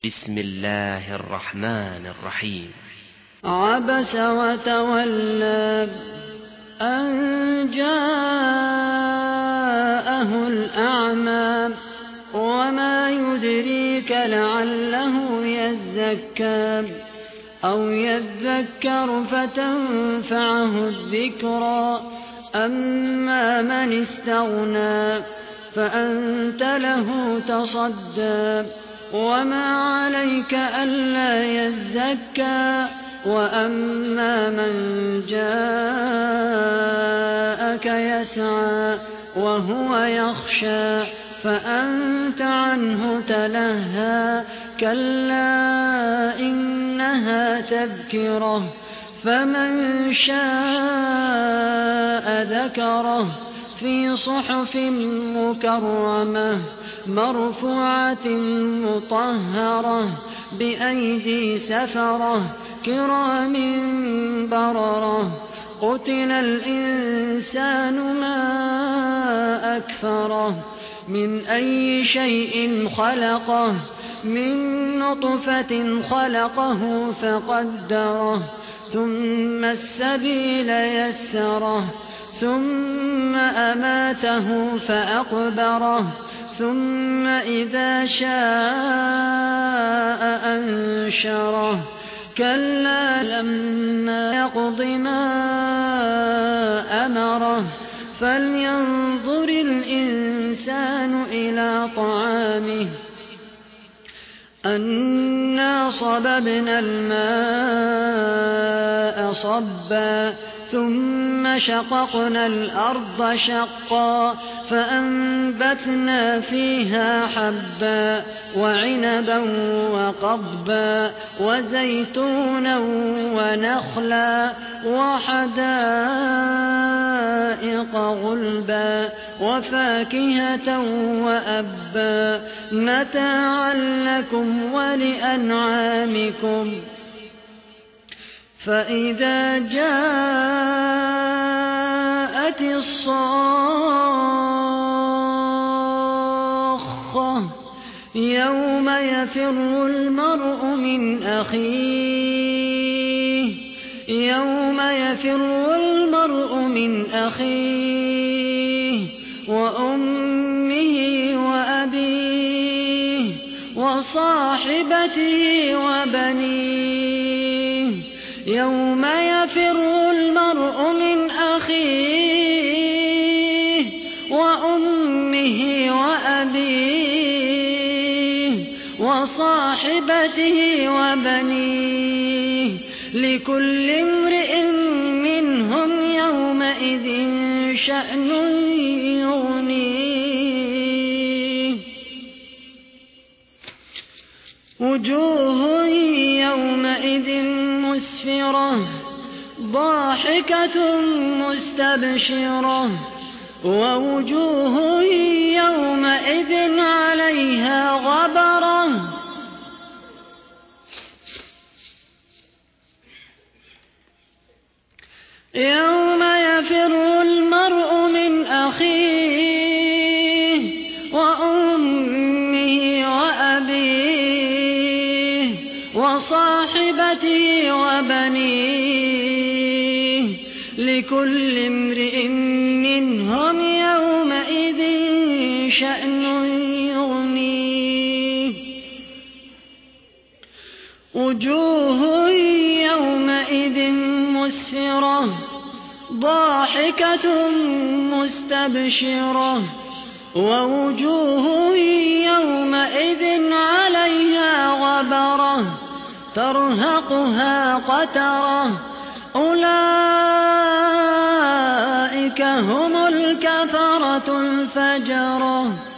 بسم الله الرحمن الرحيم. عبس وتولى أن جاءه الأعمى وما يدريك لعله يزكى أو يذكر فتنفعه الذكرى أما من استغنى فأنت له تصدى وما عليك ألا يزكى وأما من جاءك يسعى وهو يخشى فأنت عنه تلهى كلا إنها تذكرة فمن شاء ذكره في صحف مكرمة مرفوعة مطهرة بأيدي سفرة كرام بررة قتل الإنسان ما أكفره من أي شيء خلقه من نطفة خلقه فقدره ثم السبيل يسره ثم أماته فأقبره ثم إذا شاء أنشره كلا لما يقض ما أمره فلينظر الإنسان إلى طعامه أنا صببنا الماء صبا ثم شققنا الأرض شقا فأنبتنا فيها حبا وعنبا وقضبا وزيتونا ونخلا وحدائق غلبا وفاكهة وأبا متاعا لكم ولأنعامكم فإذا جاءت الصاخة يوم يفر المرء من أخيه وأمه وأبيه وصاحبته وبنيه يوم يفر المرء من أخيه وأمه وأبيه وصاحبته وبنيه لكل امرئ منهم يومئذ شأن يغنيه وجوه يومئذ مسفرة ضاحكة مستبشرة ووجوه يومئذ عليها غبرة يوم يفر المرء من أخيه وأمه وأبيه وصاحبته وبنيه لكل امرئ منهم يومئذ شأن يغنيه وجوه يومئذ مسفرة ضاحكة مستبشرة ووجوه يومئذ عليها غبرة ترهقها قترة أولئك هم الكفرة الفجرة.